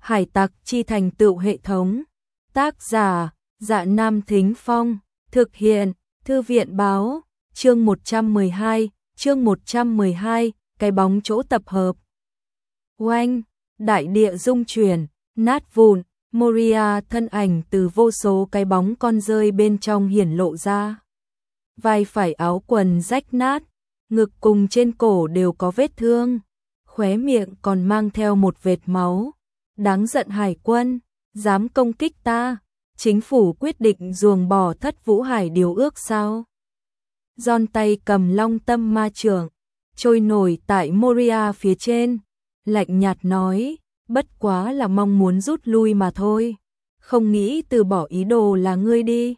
Hải tặc chi thành tựu hệ thống. Tác giả, Dạ Nam Thính Phong. Thực hiện, Thư viện báo. Chương 112, cái bóng chỗ tập hợp. Oanh, đại địa rung chuyển, nát vụn, Moria thân ảnh từ vô số cái bóng con rơi bên trong hiển lộ ra. Vai phải áo quần rách nát, ngực cùng trên cổ đều có vết thương, khóe miệng còn mang theo một vệt máu. Đáng giận hải quân, dám công kích ta, chính phủ quyết định ruồng bỏ Thất Vũ Hải điều ước sao? Giòn tay cầm long tâm ma chưởng, trôi nổi tại Moria phía trên, lạnh nhạt nói, bất quá là mong muốn rút lui mà thôi, không nghĩ từ bỏ ý đồ là ngươi đi.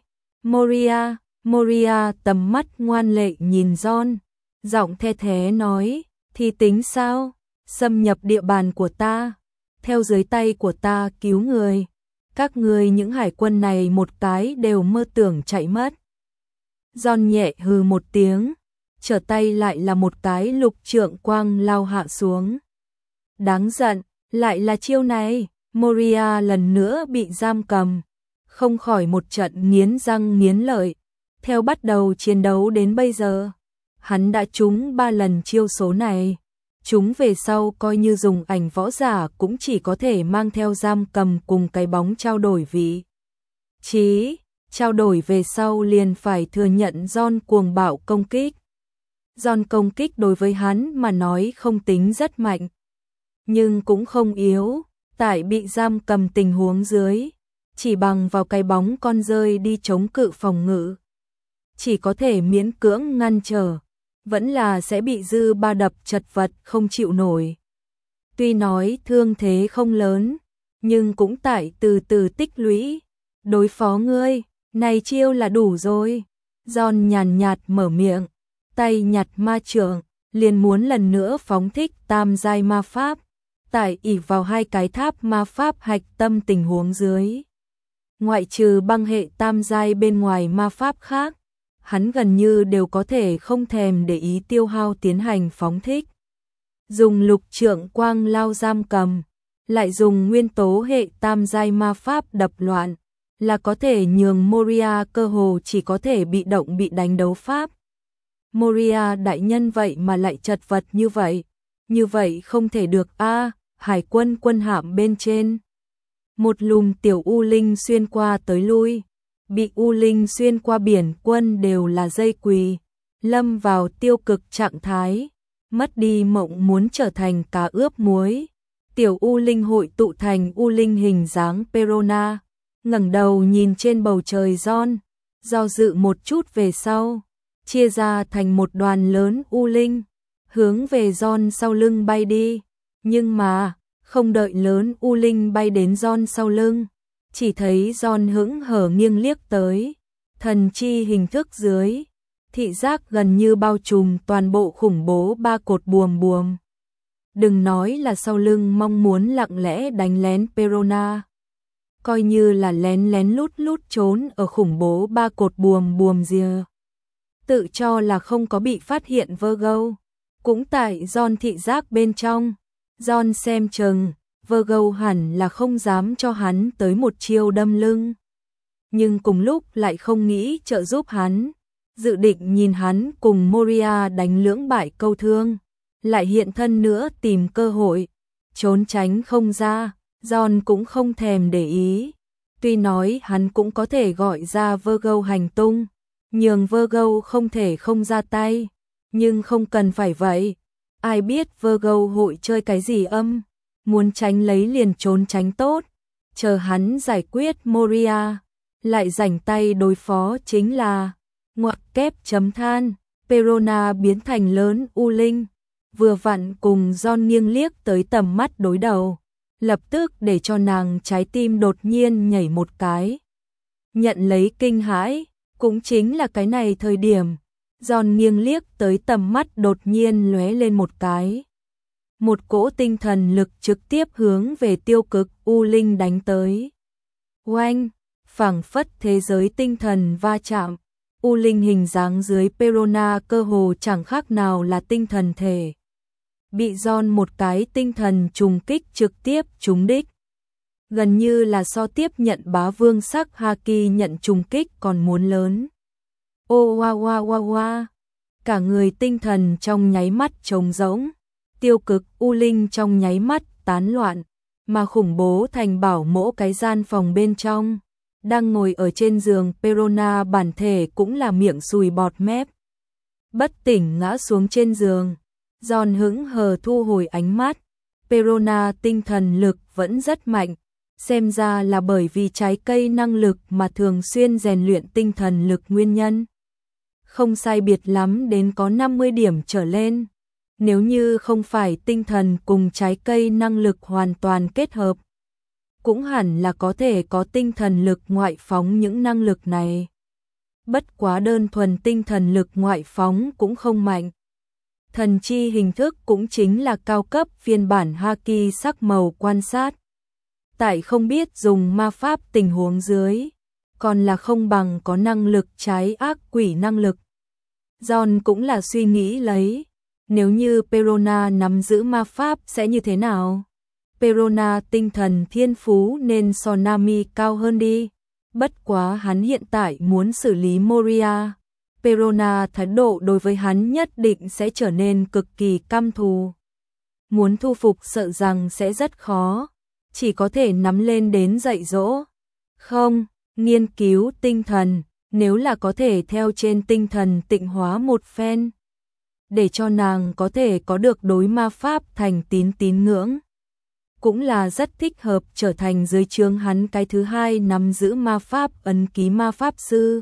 Moria tầm mắt ngoan lệ nhìn Giòn, giọng the thế nói, thì tính sao, xâm nhập địa bàn của ta, theo dưới tay của ta cứu người, các ngươi những hải quân này một cái đều mơ tưởng chạy mất. Giòn nhẹ hừ một tiếng, trở tay lại là một cái lục trượng quang lao hạ xuống. Đáng giận, lại là chiêu này, Moria lần nữa bị giam cầm, không khỏi một trận nghiến răng nghiến lợi. Theo bắt đầu chiến đấu đến bây giờ, hắn đã trúng 3 lần chiêu số này. Chúng về sau coi như dùng ảnh võ giả cũng chỉ có thể mang theo giam cầm cùng cái bóng trao đổi vị trí. Trao đổi về sau liền phải thừa nhận Giòn cuồng bạo công kích. Giòn công kích đối với hắn mà nói không tính rất mạnh, nhưng cũng không yếu, tại bị giam cầm tình huống dưới, chỉ bằng vào cái bóng con rơi đi chống cự phòng ngự, chỉ có thể miễn cưỡng ngăn trở, vẫn là sẽ bị dư ba đập chật vật không chịu nổi. Tuy nói thương thế không lớn, nhưng cũng tại từ từ tích lũy, đối phó ngươi, này chiêu là đủ rồi. Giòn nhàn nhạt mở miệng, tay nhặt ma chưởng, liền muốn lần nữa phóng thích tam giai ma pháp, tại ỷ vào 2 cái tháp ma pháp hạch tâm tình huống dưới. Ngoại trừ băng hệ tam giai bên ngoài ma pháp khác, hắn gần như đều có thể không thèm để ý tiêu hao tiến hành phóng thích. Dùng lục trượng quang lao giam cầm, lại dùng nguyên tố hệ tam giai ma pháp đập loạn, là có thể nhường Moria cơ hồ chỉ có thể bị động bị đánh đấu pháp. Moria đại nhân vậy mà lại chật vật như vậy không thể được a. Hải quân quân hạm bên trên, một lùm tiểu u linh xuyên qua tới lui, bị u linh xuyên qua biển quân đều là dây quỳ, lâm vào tiêu cực trạng thái, mất đi mộng muốn trở thành cá ướp muối. Tiểu u linh hội tụ thành u linh hình dáng Perona, ngẩng đầu nhìn trên bầu trời Giòn, do dự một chút về sau, chia ra thành một đoàn lớn u linh, hướng về Giòn sau lưng bay đi. Nhưng mà, không đợi lớn u linh bay đến Giòn sau lưng, chỉ thấy Giòn hững hở nghiêng liếc tới, thần chi hình thức dưới, thị giác gần như bao trùm toàn bộ khủng bố 3 cột buồm. Đừng nói là sau lưng mong muốn lặng lẽ đánh lén Perona, coi như là lén lén lút trốn ở khủng bố 3 cột buồm rìa, tự cho là không có bị phát hiện Virgo, cũng tại Giòn thị giác bên trong. Giòn xem chừng, Virgo hẳn là không dám cho hắn tới một chiêu đâm lưng, nhưng cùng lúc lại không nghĩ trợ giúp hắn, dự định nhìn hắn cùng Moria đánh lưỡng bại câu thương, lại hiện thân nữa tìm cơ hội, trốn tránh không ra. Giòn cũng không thèm để ý, tuy nói hắn cũng có thể gọi ra Virgo hành tung, nhường Virgo không thể không ra tay, nhưng không cần phải vậy. Ai biết Virgo hội chơi cái gì muốn tránh lấy liền trốn tránh tốt, chờ hắn giải quyết Moria, lại rảnh tay đối phó chính là ngoặc kép chấm than. Perona biến thành lớn u linh, vừa vặn cùng Giòn nghiêng liếc tới tầm mắt đối đầu, lập tức để cho nàng trái tim đột nhiên nhảy một cái, nhận lấy kinh hãi. Cũng chính là cái này thời điểm, Giòn nghiêng liếc tới tầm mắt đột nhiên lóe lên một cái, một cỗ tinh thần lực trực tiếp hướng về tiêu cực u linh đánh tới. Oanh, phảng phất thế giới tinh thần va chạm, u linh hình dáng dưới Perona cơ hồ chẳng khác nào là tinh thần thể, bị Giòn một cái tinh thần trùng kích trực tiếp trúng đích. gần như là so tiếp nhận bá vương sắc Haki nhận trùng kích còn muốn lớn. Ô wa wa wa wa, cả người tinh thần trong nháy mắt trống rỗng, tiêu cực u linh trong nháy mắt tán loạn, mà khủng bố thành bảo mỗ cái gian phòng bên trong. Đang ngồi ở trên giường Perona bản thể cũng là miệng sùi bọt mép. Bất tỉnh ngã xuống trên giường, John hững hờ thu hồi ánh mắt. Perona tinh thần lực vẫn rất mạnh, xem ra là bởi vì trái cây năng lực mà thường xuyên rèn luyện tinh thần lực nguyên nhân. Không sai biệt lắm đến có 50 điểm trở lên. Nếu như không phải tinh thần cùng trái cây năng lực hoàn toàn kết hợp, cũng hẳn là có thể có tinh thần lực ngoại phóng những năng lực này. Bất quá đơn thuần tinh thần lực ngoại phóng cũng không mạnh. Thần chi hình thức cũng chính là cao cấp phiên bản Haki sắc màu quan sát. Tại không biết dùng ma pháp tình huống dưới, còn là không bằng có năng lực trái ác quỷ năng lực. John cũng là suy nghĩ lấy, nếu như Perona nắm giữ ma pháp sẽ như thế nào? Perona tinh thần thiên phú nên so Nami cao hơn đi. Bất quá hắn hiện tại muốn xử lý Moria. Perona thái độ đối với hắn nhất định sẽ trở nên cực kỳ căm thù. Muốn thu phục sợ rằng sẽ rất khó, chỉ có thể nắm lên đến dạy dỗ. Không, nghiên cứu tinh thần, nếu là có thể theo trên tinh thần tịnh hóa một phen, để cho nàng có thể có được đối ma pháp thành tín ngưỡng, cũng là rất thích hợp trở thành dưới trướng hắn cái thứ hai nắm giữ ma pháp ấn ký ma pháp sư.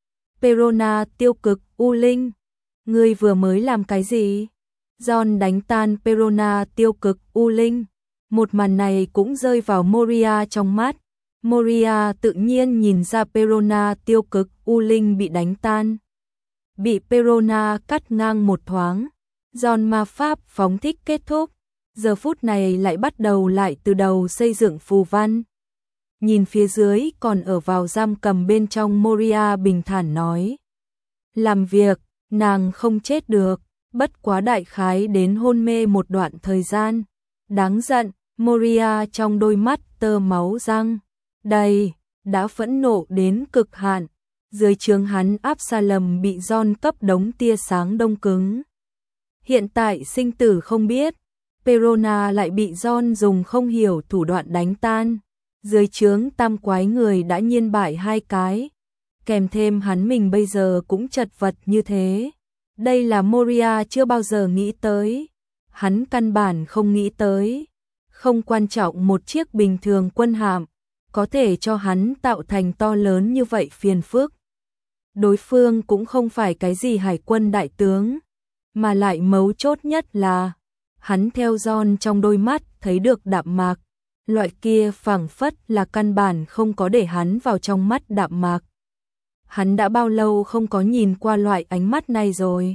Perona tiêu cực u linh, ngươi vừa mới làm cái gì? John đánh tan Perona tiêu cực u linh. Một màn này cũng rơi vào Moria trong mắt. Moria tự nhiên nhìn ra Perona tiêu cực u linh bị đánh tan. Bị Perona cắt ngang một thoáng. John ma pháp phóng thích kết thúc. Giờ phút này lại bắt đầu lại từ đầu xây dựng phù văn. Nhìn phía dưới còn ở vào giam cầm bên trong, Moria bình thản nói. Làm việc, nàng không chết được, bất quá đại khái đến hôn mê một đoạn thời gian. Đáng giận, Moria trong đôi mắt tơ máu răng. Đây, đã phẫn nộ đến cực hạn. Dưới trướng hắn Absalom bị John cấp đống tia sáng đông cứng. Hiện tại sinh tử không biết, Perona lại bị John dùng không hiểu thủ đoạn đánh tan. Dưới trướng tam quái người đã nhiên bại 2 cái, kèm thêm hắn mình bây giờ cũng chật vật như thế. Đây là Moria chưa bao giờ nghĩ tới, hắn căn bản không nghĩ tới. Không quan trọng một chiếc bình thường quân hạm có thể cho hắn tạo thành to lớn như vậy phiền phức. Đối phương cũng không phải cái gì hải quân đại tướng, mà lại mấu chốt nhất là hắn theo John trong đôi mắt thấy được đạm mạc. Loại kia phảng phất là căn bản không có để hắn vào trong mắt đạm mạc. Hắn đã bao lâu không có nhìn qua loại ánh mắt này rồi?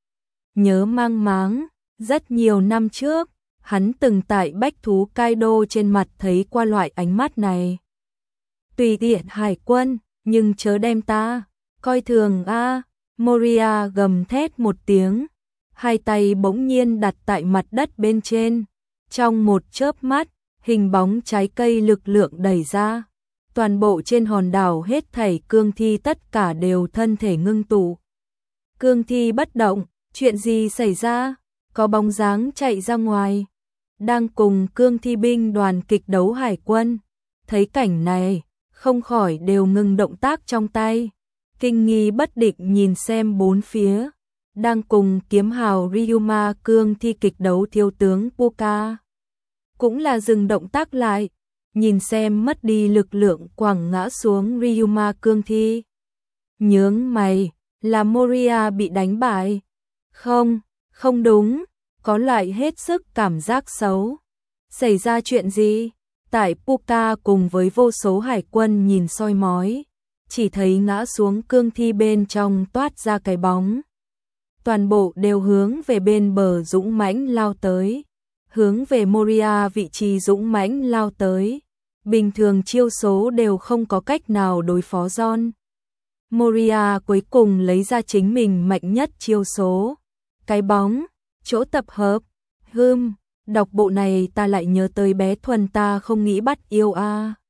Nhớ mang máng, rất nhiều năm trước, hắn từng tại bách thú Kaido trên mặt thấy qua loại ánh mắt này. Tùy tiện hải quân, nhưng chớ đem ta coi thường a. Moria gầm thét một tiếng, hai tay bỗng nhiên đặt tại mặt đất bên trên. Trong một chớp mắt, hình bóng trái cây lực lượng đẩy ra. Toàn bộ trên hòn đảo hết thảy cương thi tất cả đều thân thể ngưng tụ. Cương thi bất động, chuyện gì xảy ra? Có bóng dáng chạy ra ngoài. Đang cùng cương thi binh đoàn kịch đấu hải quân. Thấy cảnh này, không khỏi đều ngừng động tác trong tay. Kinh nghi bất định nhìn xem bốn phía. Đang cùng kiếm hào Ryuma cương thi kịch đấu thiếu tướng Puka. Cũng là dừng động tác lại, nhìn xem mất đi lực lượng quẳng ngã xuống Ryuma cương thi. Nhướng mày, là Moria bị đánh bại. Không, không đúng, có loại hết sức cảm giác xấu. Xảy ra chuyện gì? Tại Puka cùng với vô số hải quân nhìn soi mói, chỉ thấy ngã xuống cương thi bên trong toát ra cái bóng. Toàn bộ đều hướng về bên bờ dũng mãnh lao tới. Hướng về Moria vị trí dũng mãnh lao tới. Bình thường chiêu số đều không có cách nào đối phó John. Moria cuối cùng lấy ra chính mình mạnh nhất chiêu số. Cái bóng, chỗ tập hợp, Đọc bộ này ta lại nhớ tới bé Thuần ta không nghĩ bắt yêu a.